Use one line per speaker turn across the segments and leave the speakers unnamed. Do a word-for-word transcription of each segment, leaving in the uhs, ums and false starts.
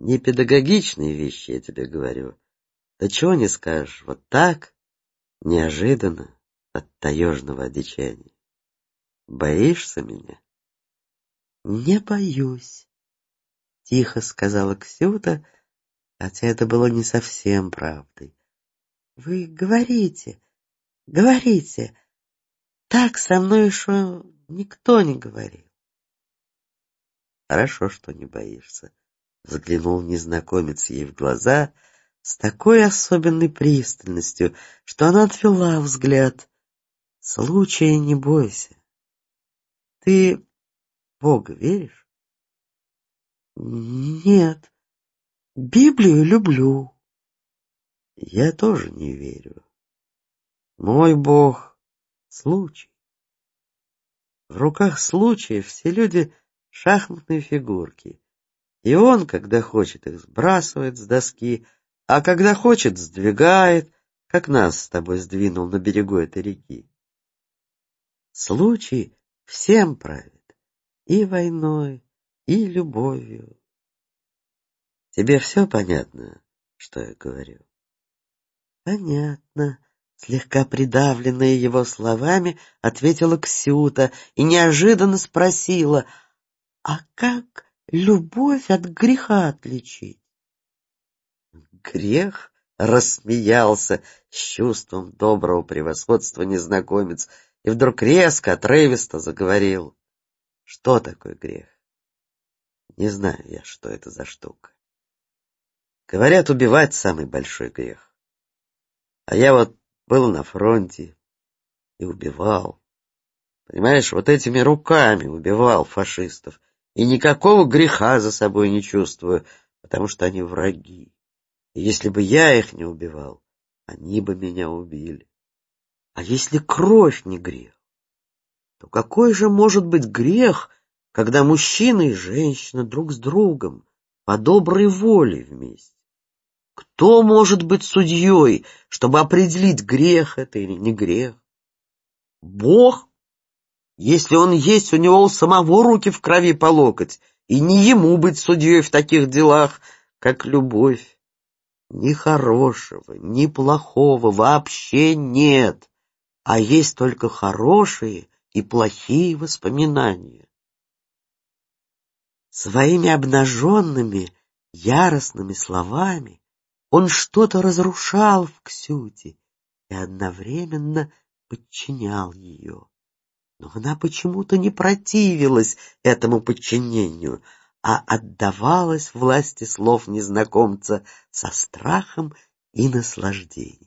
Не педагогичные вещи, я тебе говорю. Да чего не скажешь, вот так, неожиданно, от таежного одичания. Боишься меня?
Не боюсь, тихо сказала Ксюта, хотя это было не совсем правдой. Вы говорите, говорите, так со мной еще никто не говорил.
Хорошо, что не боишься. Заглянул незнакомец ей в глаза с такой особенной пристальностью, что она отвела взгляд. Случая не бойся. Ты в Бога веришь?
Нет, Библию люблю.
Я тоже не верю. Мой Бог — случай. В руках случая все люди — шахматные фигурки. И он, когда хочет, их сбрасывает с доски, а когда хочет, сдвигает, как нас с тобой сдвинул на берегу этой реки. Случай всем правит, и войной, и любовью. Тебе все понятно, что я говорю?
Понятно. Слегка придавленная его словами, ответила Ксюта и неожиданно спросила, а как любовь от греха отличить?
Грех? Рассмеялся с чувством доброго превосходства незнакомец и вдруг резко, отрывисто заговорил. Что такое грех? Не знаю я, что это за штука. Говорят, убивать самый большой грех. А я вот был на фронте и убивал. Понимаешь, вот этими руками убивал фашистов. И никакого греха за собой не чувствую, потому что они враги. И если бы я их не убивал, они бы меня убили. А если кровь не грех, то какой же может быть грех, когда мужчина и женщина друг с другом по доброй воле вместе? Кто может быть судьей, чтобы определить, грех это или не грех? Бог? Если он есть, у него у самого руки в крови по локоть, и не ему быть судьей в таких делах, как любовь. Ни хорошего, ни плохого вообще нет, а есть только хорошие и плохие воспоминания. Своими обнаженными, яростными словами он что-то разрушал в Ксюте и одновременно подчинял ее. Но она почему-то не противилась этому подчинению, а отдавалась власти слов незнакомца со страхом и наслаждением.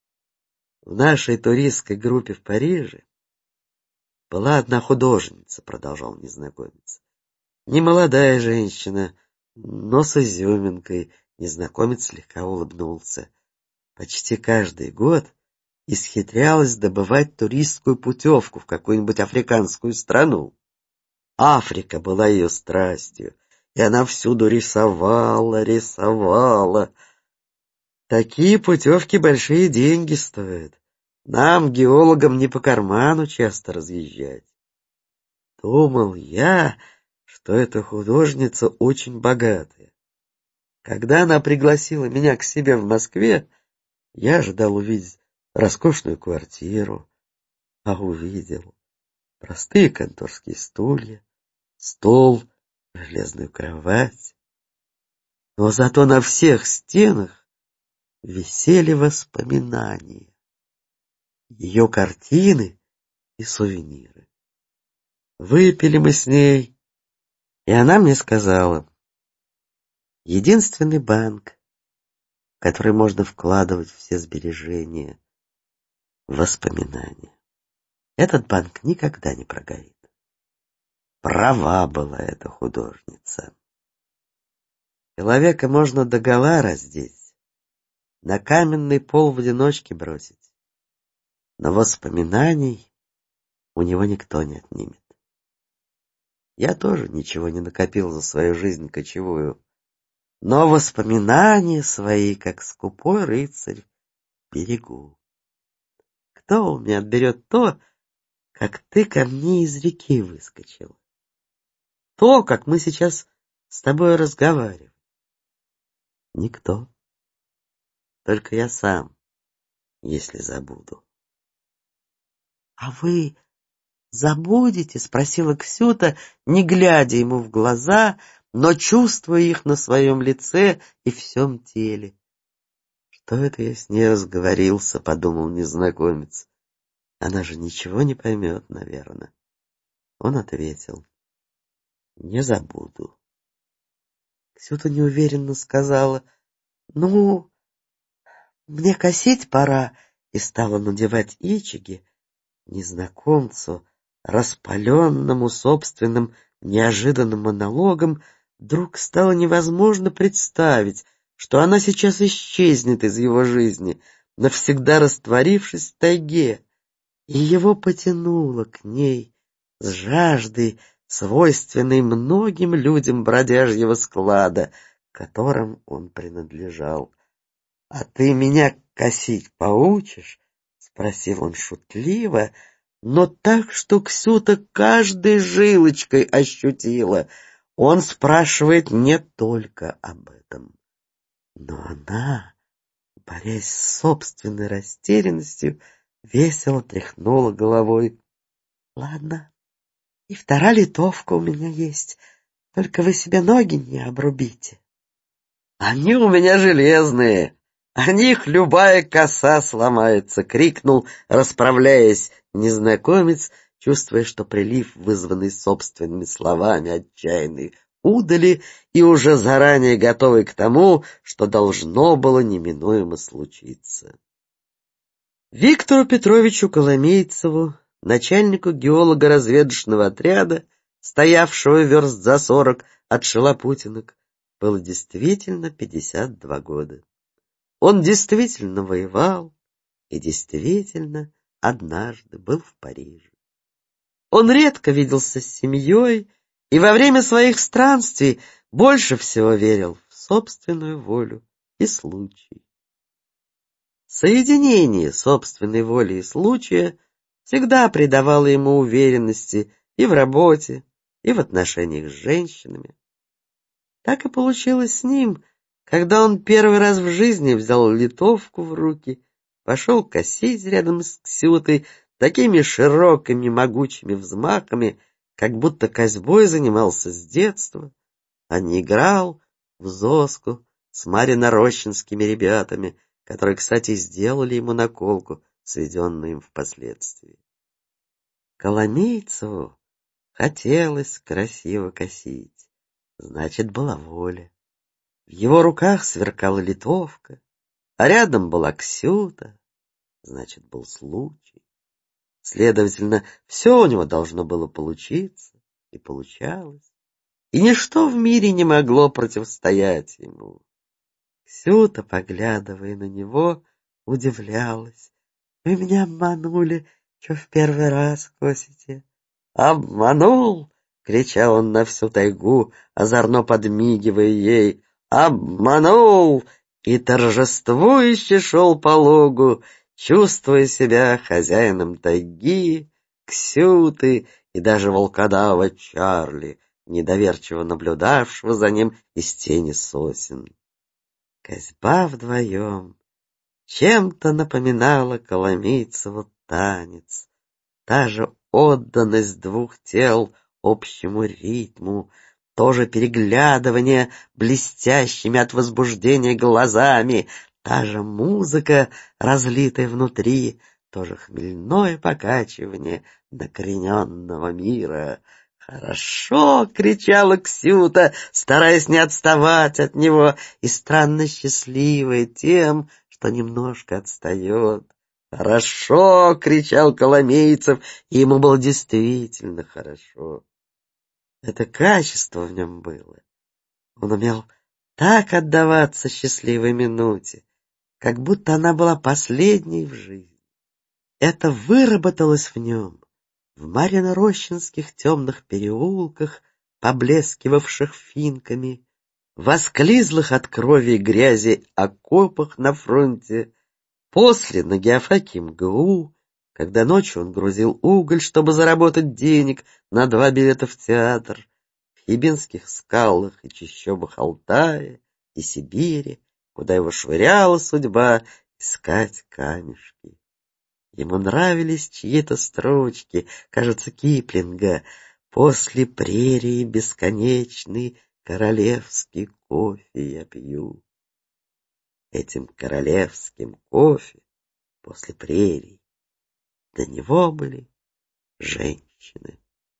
В нашей туристской группе в Париже была одна художница, продолжал незнакомец. Немолодая женщина, но с изюминкой. Незнакомец слегка улыбнулся. Почти каждый год исхитрялась добывать туристскую путевку в какую-нибудь африканскую страну. Африка была ее страстью, и она всюду рисовала, рисовала. Такие путевки большие деньги стоят. Нам, геологам, не по карману часто разъезжать. Думал я, что эта художница очень богатая. Когда она пригласила меня к себе в Москве, я ожидал увидеть роскошную квартиру, а увидел простые конторские стулья, стол, железную кровать. Но зато на всех стенах висели воспоминания, ее картины и сувениры. Выпили мы с ней, и она мне сказала: единственный банк, в который можно вкладывать все сбережения, воспоминания. Этот банк никогда не прогорит. Права была эта художница. Человека можно догола раздеть, на каменный пол в одиночке бросить, но воспоминаний у него никто не отнимет. Я тоже ничего не накопил за свою жизнь кочевую, но воспоминания свои, как скупой рыцарь, берегу. Кто у меня отберет то, как ты ко мне из реки выскочил? То, как мы сейчас с тобой разговариваем. Никто. Только я сам, если забуду.
— А вы забудете? — спросила Ксюта, не глядя ему в глаза, но чувствуя их на своем лице и всем теле.
Что это я с ней разговорился, подумал незнакомец. Она же ничего не поймет, наверное. Он ответил: не забуду.
Ксюта неуверенно сказала: ну, мне косить пора, и стала надевать ичиги. Незнакомцу, распаленному собственным неожиданным монологом, вдруг стало невозможно представить, что она сейчас исчезнет из его жизни, навсегда растворившись в тайге, и его потянуло к ней с жаждой, свойственной многим людям бродяжьего склада, которым он принадлежал. — А ты меня косить поучишь? — спросил он шутливо, но так, что Ксюта каждой жилочкой ощутила. Он спрашивает не только об этом. Но она, борясь с собственной растерянностью, весело тряхнула головой. — Ладно, и вторая литовка у меня есть, только вы себе ноги не обрубите.
— Они у меня железные, о них любая коса сломается, — крикнул, расправляясь, незнакомец, чувствуя, что прилив, вызванный собственными словами отчаянной удали, и уже заранее готовый к тому, что должно было неминуемо случиться. Виктору Петровичу Коломейцеву, начальнику геолого-разведочного отряда, стоявшего верст за сорок от Шалопутинок, было действительно пятьдесят два года. Он действительно воевал и действительно однажды был в Париже. Он редко виделся с семьей и во время своих странствий больше всего верил в собственную волю и случай. Соединение собственной воли и случая всегда придавало ему уверенности и в работе, и в отношениях с женщинами. Так и получилось с ним, когда он первый раз в жизни взял литовку в руки, пошел косить рядом с Ксютой такими широкими могучими взмахами, как будто косьбой занимался с детства, а не играл в зоску с марьино-рощинскими ребятами, которые, кстати, сделали ему наколку, сведенную им впоследствии. Коломейцеву хотелось красиво косить, значит, была воля. В его руках сверкала литовка, а рядом была Ксюта, значит, был случай. Следовательно, все у него должно было получиться, и получалось, и ничто в мире не могло противостоять ему. Ксюта, поглядывая на него, удивлялась. — Вы меня обманули, что в первый раз косите. — Обманул! — кричал он на всю тайгу, озорно подмигивая ей. — Обманул! И торжествующе шел по лугу, чувствуя себя хозяином тайги, Ксюты и даже волкодава Чарли, недоверчиво наблюдавшего за ним из тени сосен. Косьба вдвоем чем-то напоминала Коломейцеву танец, та же отданность двух тел общему ритму, то же переглядывание блестящими от возбуждения глазами, та же музыка, разлитая внутри, то же хмельное покачивание накрененного мира. «Хорошо!» — кричала Ксюта, стараясь не отставать от него, и странно счастливая тем, что немножко отстает. «Хорошо!» — кричал Коломейцев, и ему было действительно хорошо. Это качество в нем было. Он умел так отдаваться счастливой минуте, как будто она была последней в жизни. Это выработалось в нем в марьино-рощинских темных переулках, поблескивавших финками, в осклизлых от крови и грязи окопах на фронте, после на геофаке МГУ, когда ночью он грузил уголь, чтобы заработать денег на два билета в театр, в хибинских скалах и чащобах Алтая и Сибири, куда его швыряла судьба искать камешки. Ему нравились чьи-то строчки, кажется, Киплинга: «После прерии бесконечный королевский кофе я пью». Этим королевским кофе после прерий до него были женщины.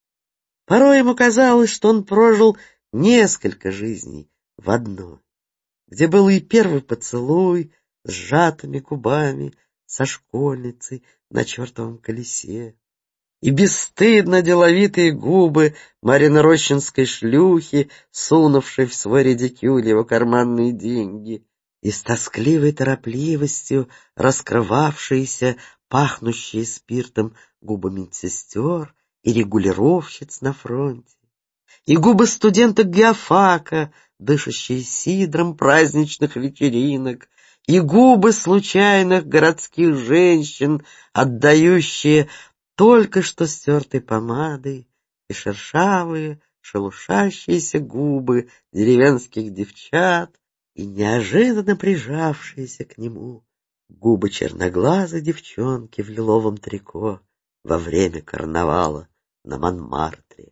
Порой ему казалось, что он прожил несколько жизней в одной, где был и первый поцелуй с сжатыми губами со школьницей на чертовом колесе, и бесстыдно деловитые губы маринорощинской шлюхи, сунувшей в свой редикюль его карманные деньги, и с тоскливой торопливостью раскрывавшиеся, пахнущие спиртом губы медсестер и регулировщиц на фронте, и губы студенток геофака, дышащие сидром праздничных вечеринок, и губы случайных городских женщин, отдающие только что стертой помадой, и шершавые, шелушащиеся губы деревенских девчат, и неожиданно прижавшиеся к нему губы черноглазой девчонки в лиловом трико во время карнавала на Монмартре.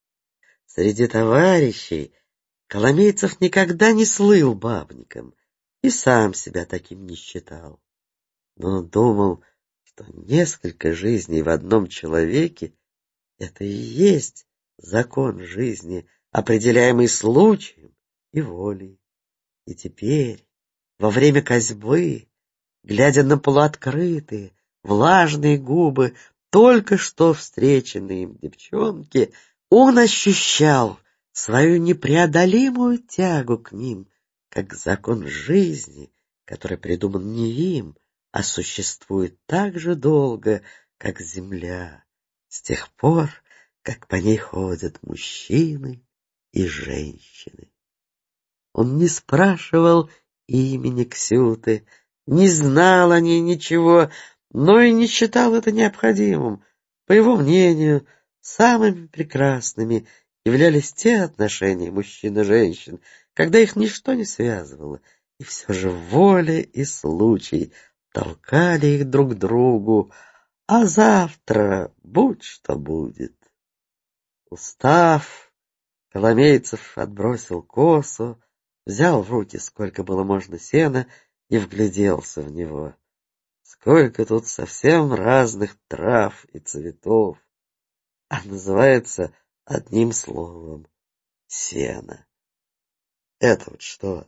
Среди товарищей Коломейцев никогда не слыл бабником и сам себя таким не считал. Но он думал, что несколько жизней в одном человеке — это и есть закон жизни, определяемый случаем и волей. И теперь, во время косьбы, глядя на полуоткрытые, влажные губы только что встреченной им девчонки, он ощущал свою непреодолимую тягу к ним, как закон жизни, который придуман не им, а существует так же долго, как земля, с тех пор, как по ней ходят мужчины и женщины. Он не спрашивал имени Ксюты, не знал о ней ничего, но и не считал это необходимым. По его мнению, самыми прекрасными являлись те отношения мужчин и женщин, когда их ничто не связывало, и все же воля и случай толкали их друг к другу, а завтра будь что будет. Устав, Коломейцев отбросил косу, взял в руки сколько было можно сена и вгляделся в него. Сколько тут совсем разных трав и цветов, а называется одним словом — сено. Это вот что?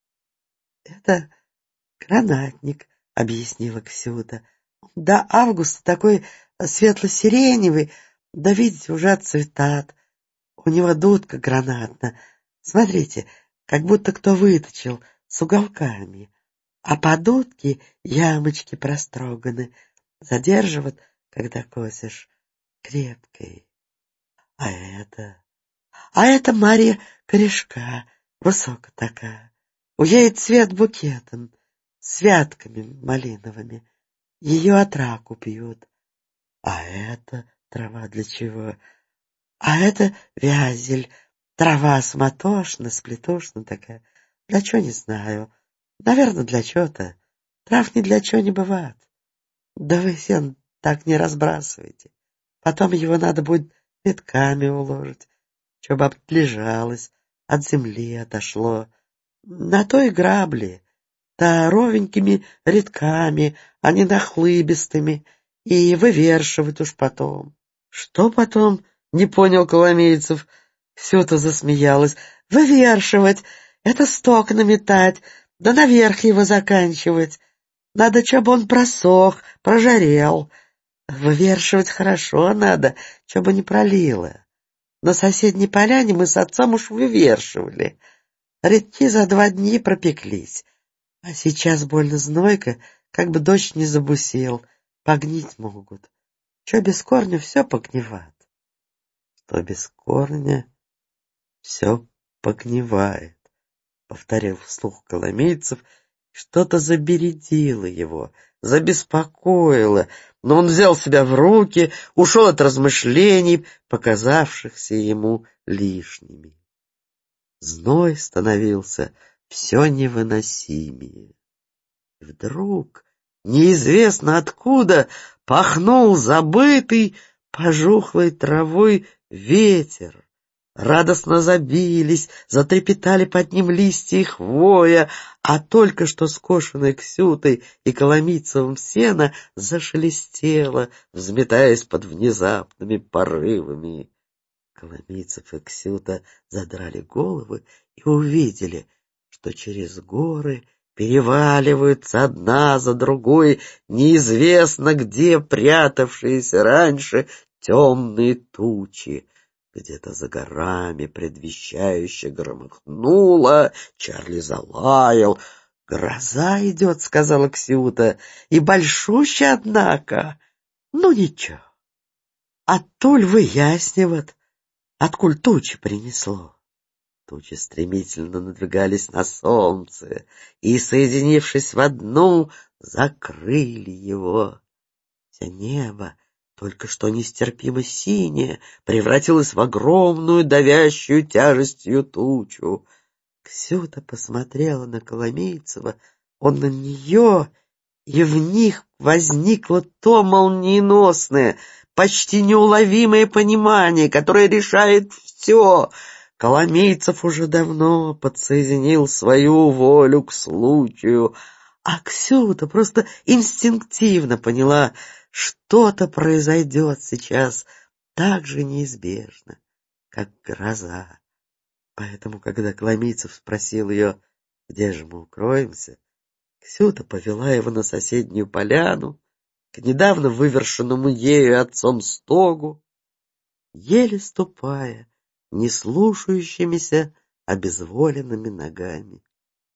Это гранатник, объяснила Ксюта. До августа такой светло-сиреневый, да видите, уже отцветает. У него дудка гранатна. Смотрите, как будто кто выточил, с уголками. А по дудке ямочки простроганы. Задерживают, когда косишь, крепкой. А это... А это Марья корешка, высокая такая. У ей цвет букетом, с вятками малиновыми. Ее от раку пьют. А это трава для чего? А это вязель, трава суматошна, сплетушна такая. Для чего, не знаю. Наверное, для чего-то. Трав ни для чего не бывает. Да вы сен так не разбрасывайте. Потом его надо будет ветками уложить, чтобы отлежалось, от земли отошло. На то и грабли, да ровенькими рядками, а не нахлыбистыми, и вывершивать уж потом.
Что потом? Не понял Коломейцев. Ксюта засмеялась.
Вывершивать — это сток наметать, да наверх его заканчивать. Надо, чтобы он просох, прожарел. Вывершивать хорошо надо, чтобы не пролило. На соседней поляне мы с отцом уж вывершивали. Редки за два дня пропеклись. А сейчас больно знойко, как бы дождь не забусил. Погнить могут. Че без корня все погнивает.
Что без корня все погнивает, повторил вслух Коломейцев. Что-то забередило его, забеспокоило, но он взял себя в руки, ушел от размышлений, показавшихся ему лишними. Зной становился
все невыносимее. И вдруг, неизвестно откуда, пахнул забытый пожухлой травой ветер. Радостно забились, затрепетали под ним листья и хвоя, а только что скошенное Ксютой и Коломийцевым сено зашелестело, взметаясь под внезапными порывами. Коломийцев и Ксюта задрали головы и увидели, что через горы переваливаются одна за другой неизвестно где прятавшиеся раньше темные тучи. Где-то за горами предвещающе громыхнуло, Чарли залаял. — Гроза идет, — сказала Ксюта, — и большущая, однако. Ну, ничего, оттуль выяснивать, откуль тучи принесло. Тучи стремительно надвигались на солнце и, соединившись в одну, закрыли его. Все небо, только что нестерпимо синее, превратилось в огромную давящую тяжестью тучу. Ксюта посмотрела на Коломейцева, он на нее, и в них возникло то молниеносное, почти неуловимое понимание, которое решает все. Коломейцев уже давно подсоединил свою волю к случаю, а Ксюта просто инстинктивно поняла, что-то произойдет сейчас так же неизбежно, как гроза. Поэтому, когда Коломийцев спросил ее, где же мы укроемся, Ксюта повела его на соседнюю поляну, к недавно вывершенному ею отцом стогу, еле ступая, не слушающимися обезволенными ногами.